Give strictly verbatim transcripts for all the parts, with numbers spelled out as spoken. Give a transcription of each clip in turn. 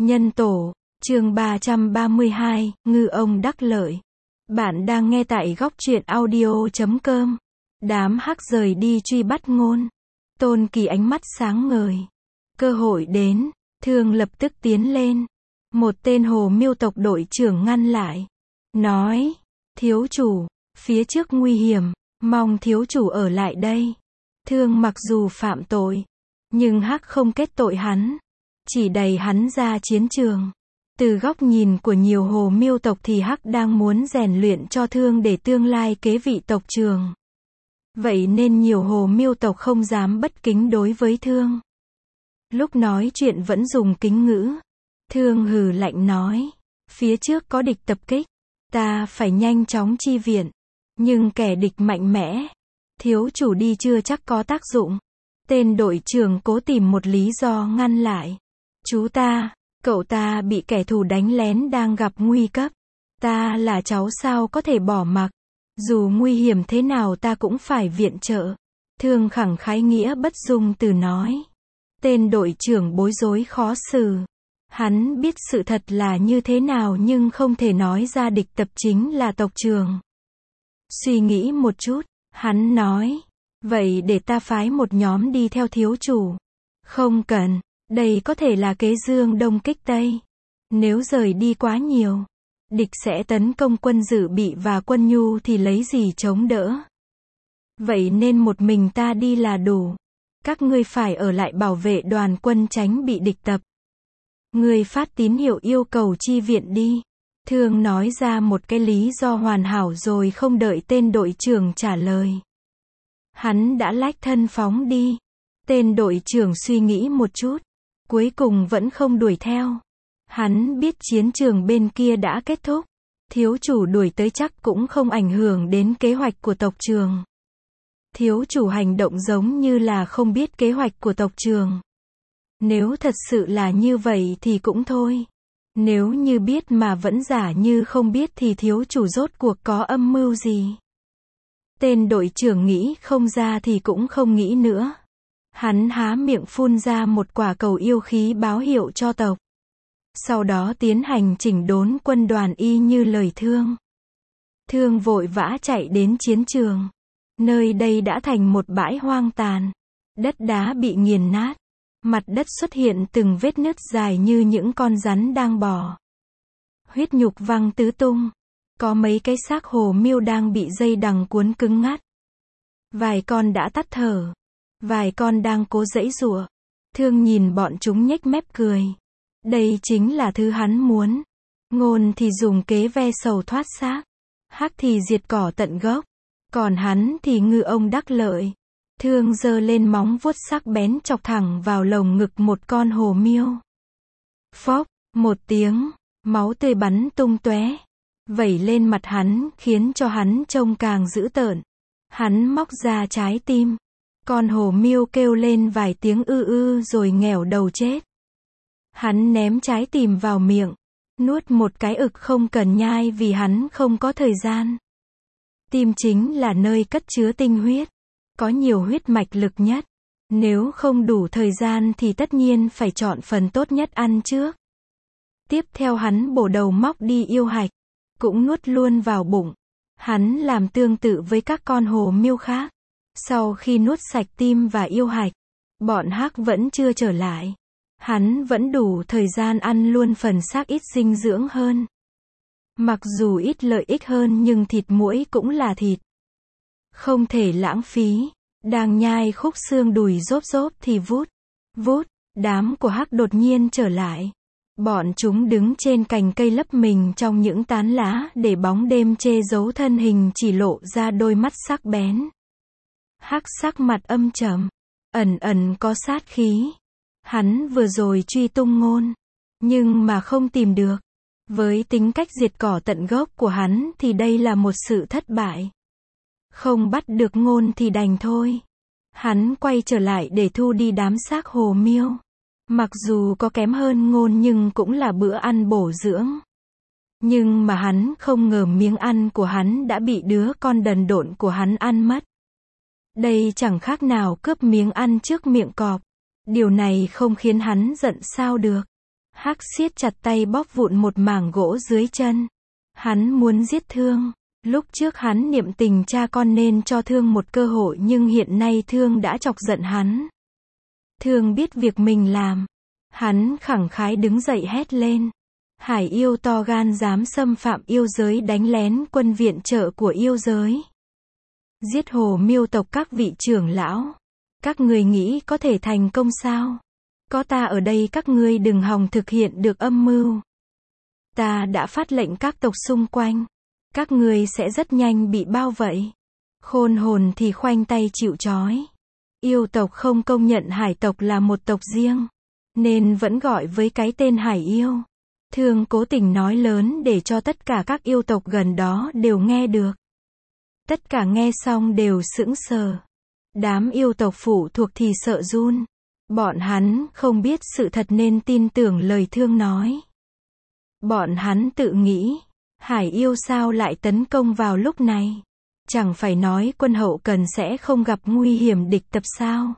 Nhân tổ, chương ba trăm ba mươi hai, ngư ông đắc lợi. Bạn đang nghe tại góc truyện audio chấm com. Đám hắc rời đi truy bắt Ngôn. Tôn Kỳ ánh mắt sáng ngời. Cơ hội đến, Thương lập tức tiến lên. Một tên Hồ Miêu tộc đội trưởng ngăn lại. Nói, thiếu chủ, phía trước nguy hiểm, mong thiếu chủ ở lại đây. Thương mặc dù phạm tội, nhưng hắc không kết tội hắn. Chỉ đẩy hắn ra chiến trường. Từ góc nhìn của nhiều Hồ Miêu tộc thì hắc đang muốn rèn luyện cho Thương để tương lai kế vị tộc trường. Vậy nên nhiều Hồ Miêu tộc không dám bất kính đối với Thương. Lúc nói chuyện vẫn dùng kính ngữ. Thương hừ lạnh nói, phía trước có địch tập kích, ta phải nhanh chóng chi viện. Nhưng kẻ địch mạnh mẽ, thiếu chủ đi chưa chắc có tác dụng. Tên đội trưởng cố tìm một lý do ngăn lại. Chú ta, cậu ta bị kẻ thù đánh lén đang gặp nguy cấp. Ta là cháu sao có thể bỏ mặc. Dù nguy hiểm thế nào ta cũng phải viện trợ. Thương khẳng khái nghĩa bất dung từ nói. Tên đội trưởng bối rối khó xử. Hắn biết sự thật là như thế nào nhưng không thể nói ra địch tập chính là tộc trường. Suy nghĩ một chút, hắn nói. Vậy để ta phái một nhóm đi theo thiếu chủ. Không cần, đây có thể là kế dương đông kích tây. Nếu rời đi quá nhiều, địch sẽ tấn công quân dự bị và quân nhu thì lấy gì chống đỡ. Vậy nên một mình ta đi là đủ. Các ngươi phải ở lại bảo vệ đoàn quân tránh bị địch tập. Ngươi phát tín hiệu yêu cầu chi viện đi. Thương nói ra một cái lý do hoàn hảo rồi không đợi tên đội trưởng trả lời. Hắn đã lách thân phóng đi. Tên đội trưởng suy nghĩ một chút. Cuối cùng vẫn không đuổi theo. Hắn biết chiến trường bên kia đã kết thúc. Thiếu chủ đuổi tới chắc cũng không ảnh hưởng đến kế hoạch của tộc trường. Thiếu chủ hành động giống như là không biết kế hoạch của tộc trường. Nếu thật sự là như vậy thì cũng thôi. Nếu như biết mà vẫn giả như không biết thì thiếu chủ rốt cuộc có âm mưu gì. Tên đội trưởng nghĩ không ra thì cũng không nghĩ nữa. Hắn há miệng phun ra một quả cầu yêu khí báo hiệu cho tộc. Sau đó tiến hành chỉnh đốn quân đoàn y như lời Thương. Thương vội vã chạy đến chiến trường. Nơi đây đã thành một bãi hoang tàn. Đất đá bị nghiền nát. Mặt đất xuất hiện từng vết nứt dài như những con rắn đang bò. Huyết nhục văng tứ tung. Có mấy cái xác Hồ Miêu đang bị dây đằng cuốn cứng ngắt. Vài con đã tắt thở. Vài con đang cố giãy giụa. Thương nhìn bọn chúng nhếch mép cười. Đây chính là thứ hắn muốn. Ngôn thì dùng kế ve sầu thoát xác. Hắc thì diệt cỏ tận gốc. Còn hắn thì ngư ông đắc lợi. Thương giơ lên móng vuốt sắc bén chọc thẳng vào lồng ngực một con Hồ Miêu. Phốc, một tiếng, máu tươi bắn tung tóe, vẩy lên mặt hắn khiến cho hắn trông càng dữ tợn. Hắn móc ra trái tim. Con Hồ Miêu kêu lên vài tiếng ư ư rồi nghẻo đầu chết. Hắn ném trái tim vào miệng, nuốt một cái ực không cần nhai vì hắn không có thời gian. Tim chính là nơi cất chứa tinh huyết, có nhiều huyết mạch lực nhất. Nếu không đủ thời gian thì tất nhiên phải chọn phần tốt nhất ăn trước. Tiếp theo hắn bổ đầu móc đi yêu hạch, cũng nuốt luôn vào bụng. Hắn làm tương tự với các con Hồ Miêu khác. Sau khi nuốt sạch tim và yêu hạch, bọn hắc vẫn chưa trở lại. Hắn vẫn đủ thời gian ăn luôn phần xác ít dinh dưỡng hơn. Mặc dù ít lợi ích hơn nhưng thịt muỗi cũng là thịt. Không thể lãng phí. Đang nhai khúc xương đùi rốp rốp thì vút, vút, đám của hắc đột nhiên trở lại. Bọn chúng đứng trên cành cây lấp mình trong những tán lá để bóng đêm che giấu thân hình chỉ lộ ra đôi mắt sắc bén. Hắc sắc mặt âm trầm, ẩn ẩn có sát khí. Hắn vừa rồi truy tung Ngôn, nhưng mà không tìm được. Với tính cách diệt cỏ tận gốc của hắn thì đây là một sự thất bại. Không bắt được Ngôn thì đành thôi. Hắn quay trở lại để thu đi đám xác Hồ Miêu. Mặc dù có kém hơn Ngôn nhưng cũng là bữa ăn bổ dưỡng. Nhưng mà hắn không ngờ miếng ăn của hắn đã bị đứa con đần độn của hắn ăn mất. Đây chẳng khác nào cướp miếng ăn trước miệng cọp. Điều này không khiến hắn giận sao được. Hắc siết chặt tay bóp vụn một mảng gỗ dưới chân. Hắn muốn giết Thương. Lúc trước hắn niệm tình cha con nên cho Thương một cơ hội nhưng hiện nay Thương đã chọc giận hắn. Thương biết việc mình làm. Hắn khẳng khái đứng dậy hét lên. Hải yêu to gan dám xâm phạm yêu giới, đánh lén quân viện trợ của yêu giới. Giết Hồ Miêu tộc các vị trưởng lão. Các ngươi nghĩ có thể thành công sao? Có ta ở đây các ngươi đừng hòng thực hiện được âm mưu. Ta đã phát lệnh các tộc xung quanh. Các ngươi sẽ rất nhanh bị bao vây. Khôn hồn thì khoanh tay chịu trói. Yêu tộc không công nhận hải tộc là một tộc riêng, nên vẫn gọi với cái tên hải yêu. Thương cố tình nói lớn để cho tất cả các yêu tộc gần đó đều nghe được. Tất cả nghe xong đều sững sờ. Đám yêu tộc phụ thuộc thì sợ run. Bọn hắn không biết sự thật nên tin tưởng lời Thương nói. Bọn hắn tự nghĩ, hải yêu sao lại tấn công vào lúc này? Chẳng phải nói quân hậu cần sẽ không gặp nguy hiểm địch tập sao?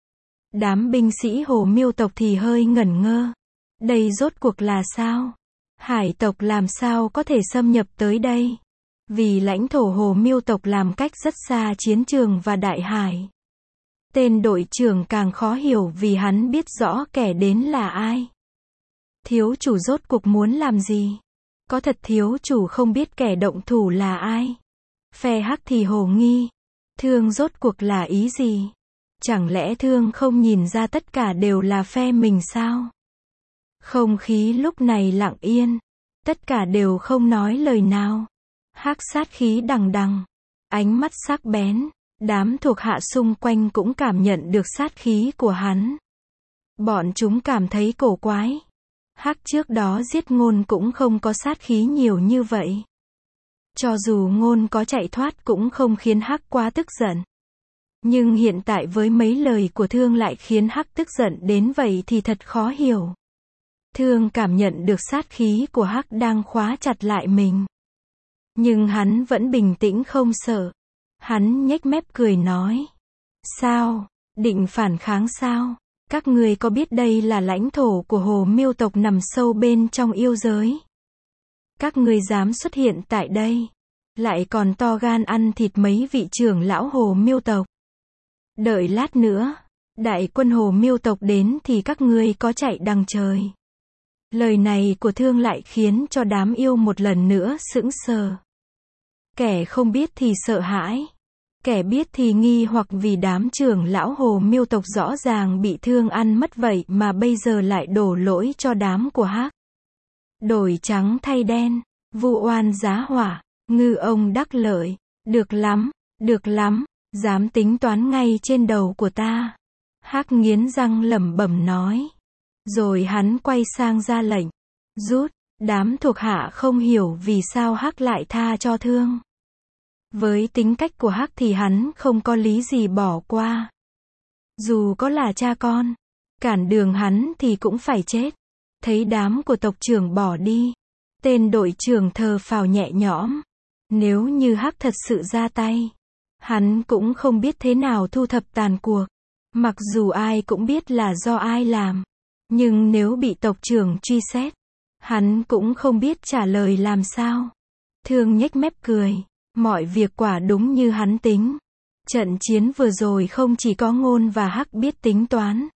Đám binh sĩ Hồ Miêu tộc thì hơi ngẩn ngơ. Đây rốt cuộc là sao? Hải tộc làm sao có thể xâm nhập tới đây? Vì lãnh thổ Hồ Miêu tộc làm cách rất xa chiến trường và đại hải. Tên đội trưởng càng khó hiểu vì hắn biết rõ kẻ đến là ai. Thiếu chủ rốt cuộc muốn làm gì? Có thật thiếu chủ không biết kẻ động thủ là ai? Phe Hắc thì hồ nghi. Thương rốt cuộc là ý gì? Chẳng lẽ Thương không nhìn ra tất cả đều là phe mình sao? Không khí lúc này lặng yên. Tất cả đều không nói lời nào. Hắc sát khí đằng đằng. Ánh mắt sắc bén. Đám thuộc hạ xung quanh cũng cảm nhận được sát khí của hắn. Bọn chúng cảm thấy cổ quái. Hắc trước đó giết Ngôn cũng không có sát khí nhiều như vậy. Cho dù Ngôn có chạy thoát cũng không khiến Hắc quá tức giận. Nhưng hiện tại với mấy lời của Thương lại khiến Hắc tức giận đến vậy thì thật khó hiểu. Thương cảm nhận được sát khí của Hắc đang khóa chặt lại mình. Nhưng hắn vẫn bình tĩnh không sợ. Hắn nhếch mép cười nói. Sao? Định phản kháng sao? Các ngươi có biết đây là lãnh thổ của Hồ Miêu tộc nằm sâu bên trong yêu giới? Các ngươi dám xuất hiện tại đây, lại còn to gan ăn thịt mấy vị trưởng lão Hồ Miêu tộc. Đợi lát nữa, đại quân Hồ Miêu tộc đến thì các ngươi có chạy đằng trời. Lời này của Thương lại khiến cho đám yêu một lần nữa sững sờ. Kẻ không biết thì sợ hãi. Kẻ biết thì nghi hoặc vì đám trưởng lão Hồ Miêu tộc rõ ràng bị Thương ăn mất vậy mà bây giờ lại đổ lỗi cho đám của Hắc. Đổi trắng thay đen, vu oan giá hỏa, ngư ông đắc lợi. Được lắm, được lắm, dám tính toán ngay trên đầu của ta. Hắc nghiến răng lẩm bẩm nói. Rồi hắn quay sang ra lệnh. Rút, đám thuộc hạ không hiểu vì sao Hắc lại tha cho Thương. Với tính cách của Hắc thì hắn không có lý gì bỏ qua. Dù có là cha con, cản đường hắn thì cũng phải chết. Thấy đám của tộc trưởng bỏ đi, tên đội trưởng thờ phào nhẹ nhõm. Nếu như Hắc thật sự ra tay, hắn cũng không biết thế nào thu thập tàn cuộc. Mặc dù ai cũng biết là do ai làm, nhưng nếu bị tộc trưởng truy xét, hắn cũng không biết trả lời làm sao. Thương nhếch mép cười. Mọi việc quả đúng như hắn tính. Trận chiến vừa rồi không chỉ có Ngôn và Hắc biết tính toán.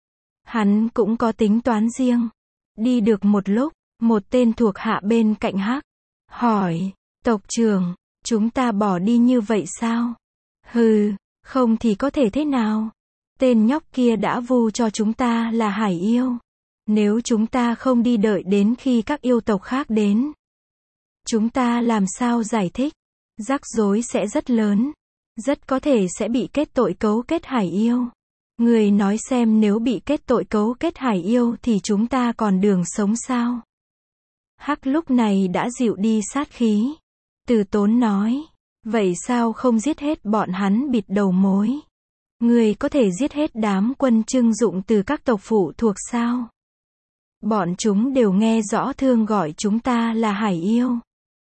Hắn cũng có tính toán riêng. Đi được một lúc, một tên thuộc hạ bên cạnh Hắc hỏi, tộc trưởng, chúng ta bỏ đi như vậy sao? Hừ, không thì có thể thế nào? Tên nhóc kia đã vu cho chúng ta là hải yêu. Nếu chúng ta không đi đợi đến khi các yêu tộc khác đến, chúng ta làm sao giải thích? Rắc rối sẽ rất lớn. Rất có thể sẽ bị kết tội cấu kết hải yêu. Người nói xem nếu bị kết tội cấu kết hải yêu thì chúng ta còn đường sống sao? Hắc lúc này đã dịu đi sát khí. Từ Tốn nói. Vậy sao không giết hết bọn hắn bịt đầu mối? Người có thể giết hết đám quân trưng dụng từ các tộc phụ thuộc sao? Bọn chúng đều nghe rõ Thương gọi chúng ta là hải yêu.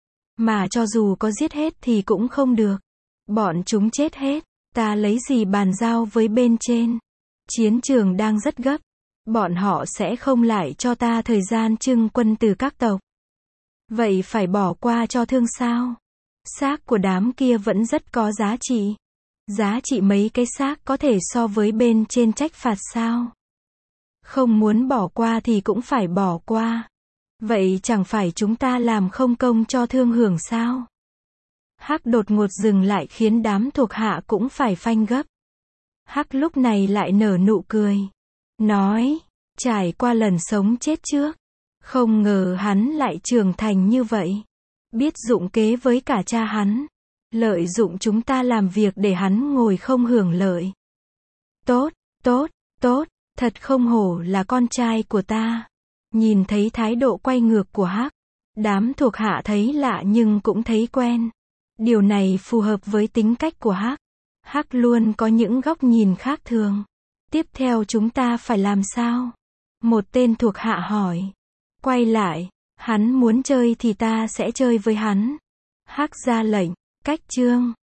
Mà cho dù có giết hết thì cũng không được. Bọn chúng chết hết, ta lấy gì bàn giao với bên trên? Chiến trường đang rất gấp. bọn họ sẽ không lại cho ta thời gian trưng quân từ các tộc. Vậy phải bỏ qua cho thương sao? Xác của đám kia vẫn rất có giá trị. Giá trị mấy cái xác có thể so với bên trên trách phạt sao? Không muốn bỏ qua thì cũng phải bỏ qua. Vậy chẳng phải chúng ta làm không công cho thương hưởng sao? Hắc đột ngột dừng lại khiến đám thuộc hạ cũng phải phanh gấp. Hắc lúc này lại nở nụ cười. Nói, trải qua lần sống chết trước. Không ngờ hắn lại trưởng thành như vậy. Biết dụng kế với cả cha hắn. Lợi dụng chúng ta làm việc để hắn ngồi không hưởng lợi. Tốt, tốt, tốt, thật không hổ là con trai của ta. Nhìn thấy thái độ quay ngược của Hắc. Đám thuộc hạ thấy lạ nhưng cũng thấy quen. Điều này phù hợp với tính cách của Hắc. Hắc luôn có những góc nhìn khác thường. Tiếp theo chúng ta phải làm sao? Một tên thuộc hạ hỏi. Quay lại, hắn muốn chơi thì ta sẽ chơi với hắn. Hắc ra lệnh, cách chương.